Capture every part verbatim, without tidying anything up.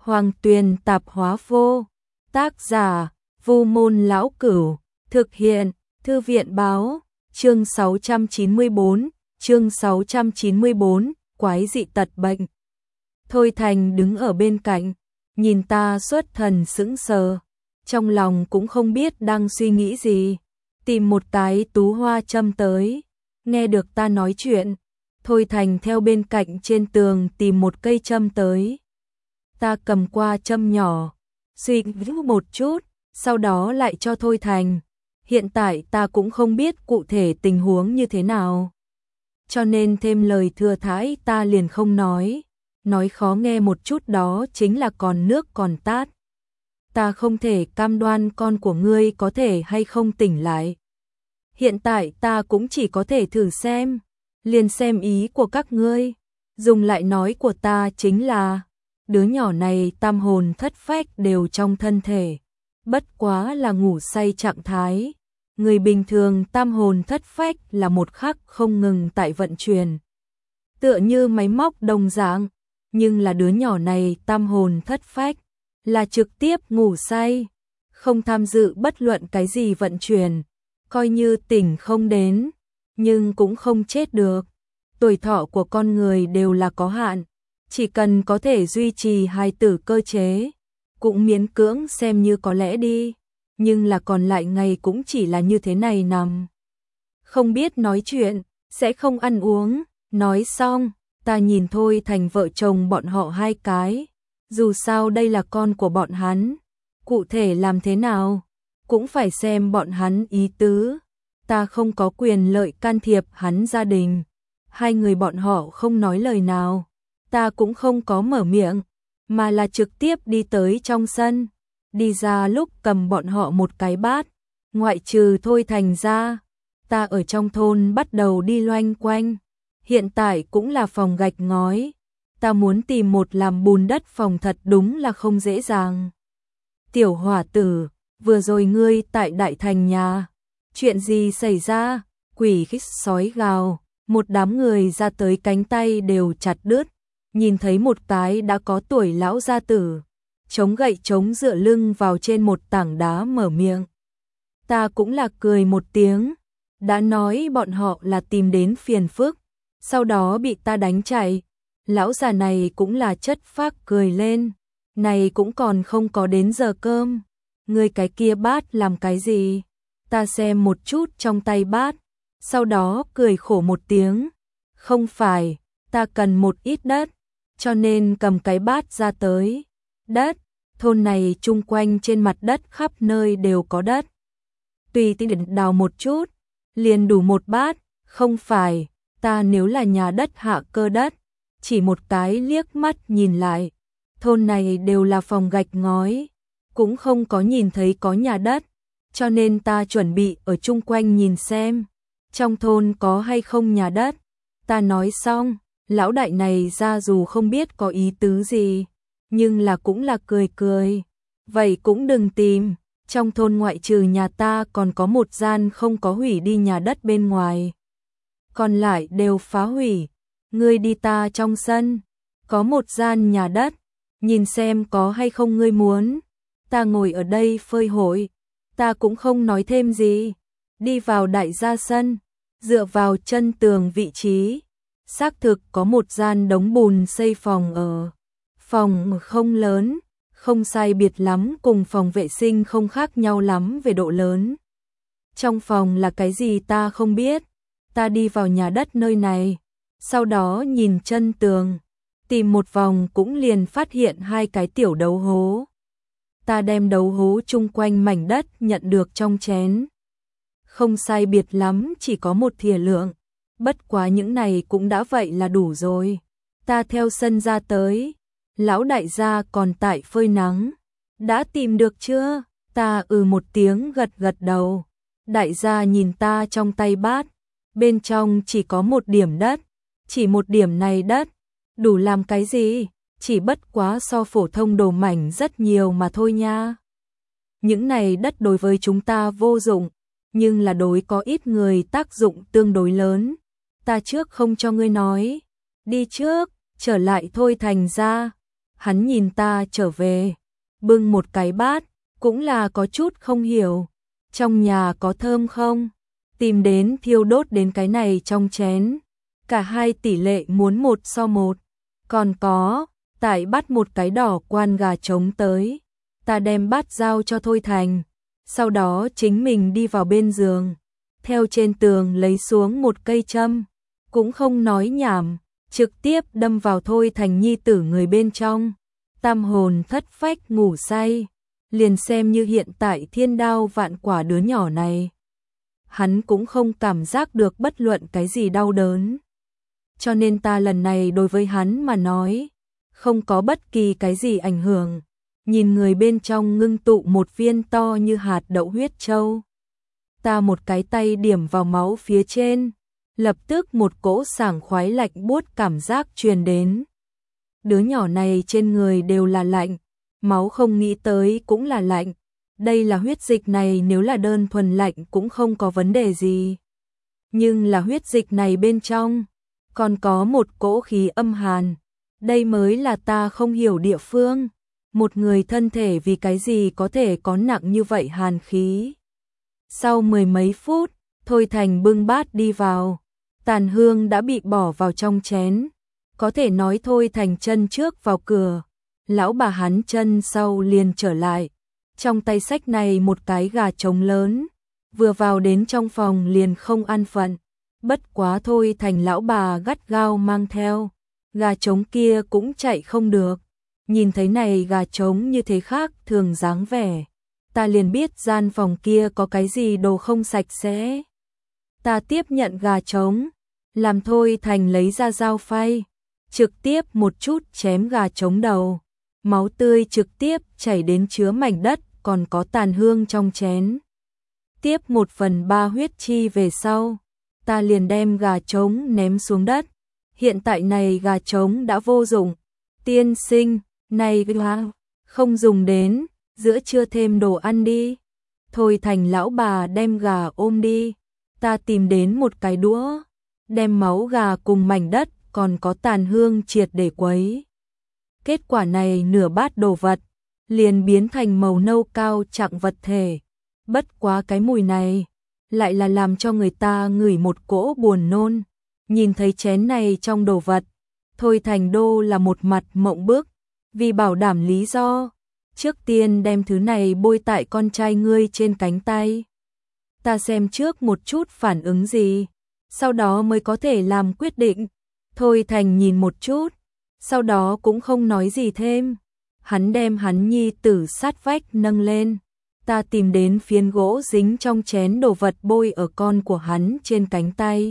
Hoàng Tuyền Tạp Hóa Vô. Tác giả: Vu Môn Lão Cửu. Thực hiện: Thư viện Báo. Chương sáu trăm chín mươi bốn, chương sáu trăm chín mươi bốn, quái dị tật bệnh. Thôi Thành đứng ở bên cạnh, nhìn ta xuất thần sững sờ, trong lòng cũng không biết đang suy nghĩ gì, tìm một cái tú hoa châm tới. Nghe được ta nói chuyện, Thôi Thành theo bên cạnh trên tường tìm một cây châm tới. Ta cầm qua châm nhỏ, suy nghĩ một chút, sau đó lại cho Thôi Thành. Hiện tại ta cũng không biết cụ thể tình huống như thế nào, cho nên thêm lời thừa thãi ta liền không nói. Nói khó nghe một chút đó chính là còn nước còn tát. Ta không thể cam đoan con của ngươi có thể hay không tỉnh lại. Hiện tại ta cũng chỉ có thể thử xem, liền xem ý của các ngươi. Dùng lại nói của ta chính là, đứa nhỏ này tam hồn thất phách đều trong thân thể, bất quá là ngủ say trạng thái. Người bình thường tam hồn thất phách là một khắc không ngừng tại vận chuyển, tựa như máy móc đồng dạng, nhưng là đứa nhỏ này tam hồn thất phách là trực tiếp ngủ say, không tham dự bất luận cái gì vận chuyển, coi như tỉnh không đến, nhưng cũng không chết được. Tuổi thọ của con người đều là có hạn, chỉ cần có thể duy trì hài tử cơ chế, cũng miễn cưỡng xem như có lẽ đi, nhưng là còn lại ngày cũng chỉ là như thế này nằm. Không biết nói chuyện, sẽ không ăn uống. Nói xong, ta nhìn Thôi Thành vợ chồng bọn họ hai cái, dù sao đây là con của bọn hắn, cụ thể làm thế nào, cũng phải xem bọn hắn ý tứ, ta không có quyền lợi can thiệp hắn gia đình. Hai người bọn họ không nói lời nào, ta cũng không có mở miệng, mà là trực tiếp đi tới trong sân, đi ra lúc cầm bọn họ một cái bát, ngoại trừ Thôi Thành ra, ta ở trong thôn bắt đầu đi loanh quanh. Hiện tại cũng là phòng gạch ngói, ta muốn tìm một làm bùn đất phòng thật đúng là không dễ dàng. Tiểu hỏa tử, vừa rồi ngươi tại Đại Thành nhà, chuyện gì xảy ra? Quỷ khích sói gào, một đám người ra tới cánh tay đều chặt đứt, nhìn thấy một cái đã có tuổi lão gia tử, chống gậy chống dựa lưng vào trên một tảng đá mở miệng. Ta cũng là cười một tiếng, đã nói bọn họ là tìm đến phiền phức, sau đó bị ta đánh chạy. Lão già này cũng là chất phác cười lên, này cũng còn không có đến giờ cơm, ngươi cái kia bát làm cái gì? Ta xem một chút trong tay bát, sau đó cười khổ một tiếng, không phải, ta cần một ít đất, cho nên cầm cái bát ra tới. Đất, thôn này chung quanh trên mặt đất khắp nơi đều có đất, tùy tiện đào một chút, liền đủ một bát, không phải. Ta nếu là nhà đất hạ cơ đất, chỉ một cái liếc mắt nhìn lại, thôn này đều là phòng gạch ngói, cũng không có nhìn thấy có nhà đất, cho nên ta chuẩn bị ở chung quanh nhìn xem, trong thôn có hay không nhà đất. Ta nói xong, lão đại này ra dù không biết có ý tứ gì, nhưng là cũng là cười cười, vậy cũng đừng tìm, trong thôn ngoại trừ nhà ta còn có một gian không có hủy đi nhà đất bên ngoài, còn lại đều phá hủy. Ngươi đi ta trong sân, có một gian nhà đất, nhìn xem có hay không ngươi muốn. Ta ngồi ở đây phơi hội, ta cũng không nói thêm gì, đi vào đại gia sân, dựa vào chân tường vị trí, xác thực có một gian đống bùn xây phòng ở. Phòng không lớn, không sai biệt lắm, cùng phòng vệ sinh không khác nhau lắm về độ lớn. Trong phòng là cái gì ta không biết. Ta đi vào nhà đất nơi này, sau đó nhìn chân tường, tìm một vòng cũng liền phát hiện hai cái tiểu đấu hố. Ta đem đấu hố chung quanh mảnh đất nhận được trong chén. Không sai biệt lắm, chỉ có một thìa lượng, bất quá những này cũng đã vậy là đủ rồi. Ta theo sân ra tới, lão đại gia còn tại phơi nắng. Đã tìm được chưa? Ta ừ một tiếng gật gật đầu. Đại gia nhìn ta trong tay bát, bên trong chỉ có một điểm đất, chỉ một điểm này đất, đủ làm cái gì? Chỉ bất quá so phổ thông đồ mảnh rất nhiều mà thôi nha. Những này đất đối với chúng ta vô dụng, nhưng là đối có ít người tác dụng tương đối lớn. Ta trước không cho ngươi nói, đi trước, trở lại Thôi Thành ra, Hắn nhìn ta trở về, bưng một cái bát, cũng là có chút không hiểu. Trong nhà có thơm không? Tìm đến thiêu đốt đến cái này trong chén. Cả hai tỷ lệ muốn một so một. Còn có, tại bắt một cái đỏ quan gà trống tới. Ta đem bát giao cho Thôi Thành. Sau đó chính mình đi vào bên giường. Theo trên tường lấy xuống một cây châm. Cũng không nói nhảm, trực tiếp đâm vào Thôi Thành nhi tử người bên trong. Tam hồn thất phách ngủ say. Liền xem như hiện tại thiên đao vạn quả đứa nhỏ này. Hắn cũng không cảm giác được bất luận cái gì đau đớn. Cho nên ta lần này đối với hắn mà nói, không có bất kỳ cái gì ảnh hưởng. Nhìn người bên trong ngưng tụ một viên to như hạt đậu huyết châu. Ta một cái tay điểm vào máu phía trên, lập tức một cỗ sảng khoái lạnh buốt cảm giác truyền đến. Đứa nhỏ này trên người đều là lạnh, máu không nghĩ tới cũng là lạnh. Đây là huyết dịch này, nếu là đơn thuần lạnh cũng không có vấn đề gì. Nhưng là huyết dịch này bên trong còn có một cỗ khí âm hàn. Đây mới là ta không hiểu địa phương. Một người thân thể vì cái gì có thể có nặng như vậy hàn khí. Sau mười mấy phút, Thôi Thành bưng bát đi vào. Tàn hương đã bị bỏ vào trong chén. Có thể nói Thôi Thành chân trước vào cửa, lão bà hắn chân sau liền trở lại. Trong tay xách này một cái gà trống lớn, vừa vào đến trong phòng liền không an phận. Bất quá Thôi Thành lão bà gắt gao mang theo, gà trống kia cũng chạy không được. Nhìn thấy này gà trống như thế khác thường dáng vẻ, ta liền biết gian phòng kia có cái gì đồ không sạch sẽ. Ta tiếp nhận gà trống, làm Thôi Thành lấy ra dao phay, trực tiếp một chút chém gà trống đầu. Máu tươi trực tiếp chảy đến chứa mảnh đất, còn có tàn hương trong chén. Tiếp một phần ba huyết chi về sau, ta liền đem gà trống ném xuống đất. Hiện tại này gà trống đã vô dụng. Tiên sinh, này gà không dùng đến, giữa trưa thêm đồ ăn đi. Thôi Thành lão bà đem gà ôm đi. Ta tìm đến một cái đũa, đem máu gà cùng mảnh đất còn có tàn hương triệt để quấy. Kết quả này nửa bát đồ vật liền biến thành màu nâu cao trạng vật thể. Bất quá cái mùi này lại là làm cho người ta ngửi một cỗ buồn nôn. Nhìn thấy chén này trong đồ vật, Thôi Thành đô là một mặt mộng bức. Vì bảo đảm lý do, trước tiên đem thứ này bôi tại con trai ngươi trên cánh tay. Ta xem trước một chút phản ứng gì, sau đó mới có thể làm quyết định. Thôi Thành nhìn một chút, sau đó cũng không nói gì thêm. Hắn đem hắn nhi tử sát vách nâng lên. Ta tìm đến phiến gỗ dính trong chén đồ vật bôi ở con của hắn trên cánh tay.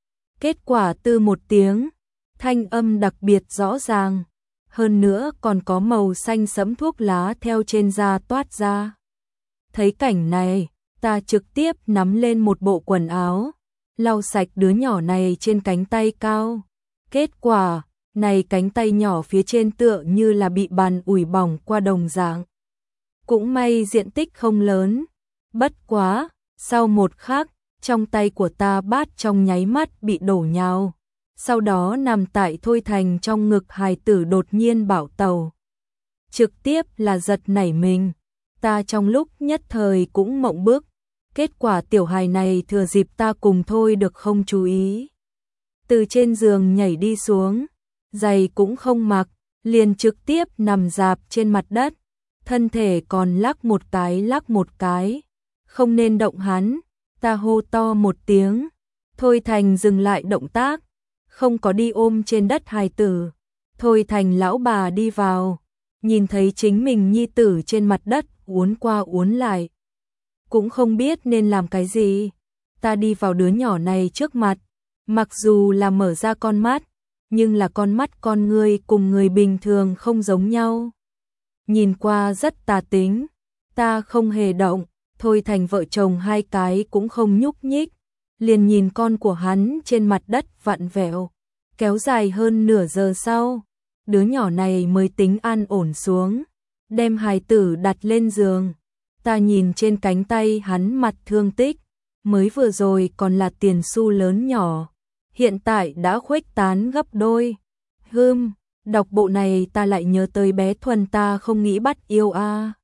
Kết quả từ một tiếng, thanh âm đặc biệt rõ ràng. Hơn nữa còn có màu xanh sẫm thuốc lá theo trên da toát ra. Thấy cảnh này, ta trực tiếp nắm lên một bộ quần áo, lau sạch đứa nhỏ này trên cánh tay cao. Kết quả, này cánh tay nhỏ phía trên tựa như là bị bàn ủi bỏng qua đồng dạng. Cũng may diện tích không lớn. Bất quá, sau một khắc, trong tay của ta bát trong nháy mắt bị đổ nhào. Sau đó nằm tại Thôi Thành trong ngực hài tử đột nhiên bảo tàu. Trực tiếp là giật nảy mình. Ta trong lúc nhất thời cũng mộng bức. Kết quả tiểu hài này thừa dịp ta cùng Thôi được không chú ý. Từ trên giường nhảy đi xuống, giày cũng không mặc, liền trực tiếp nằm rạp trên mặt đất. Thân thể còn lắc một cái lắc một cái. Không nên động hắn, ta hô to một tiếng. Thôi Thành dừng lại động tác, không có đi ôm trên đất hài tử. Thôi Thành lão bà đi vào, nhìn thấy chính mình nhi tử trên mặt đất uốn qua uốn lại. Cũng không biết nên làm cái gì. Ta đi vào đứa nhỏ này trước mặt, mặc dù là mở ra con mắt, nhưng là con mắt con người cùng người bình thường không giống nhau. Nhìn qua rất tà tính, ta không hề động. Thôi Thành vợ chồng hai cái cũng không nhúc nhích, liền nhìn con của hắn trên mặt đất vặn vẹo. Kéo dài hơn nửa giờ sau, đứa nhỏ này mới tính an ổn xuống, đem hài tử đặt lên giường. Ta nhìn trên cánh tay hắn mặt thương tích, mới vừa rồi còn là tiền xu lớn nhỏ, hiện tại đã khuếch tán gấp đôi. Hưm, Đọc bộ này ta lại nhớ tới bé Thuần ta không nghĩ bắt yêu a.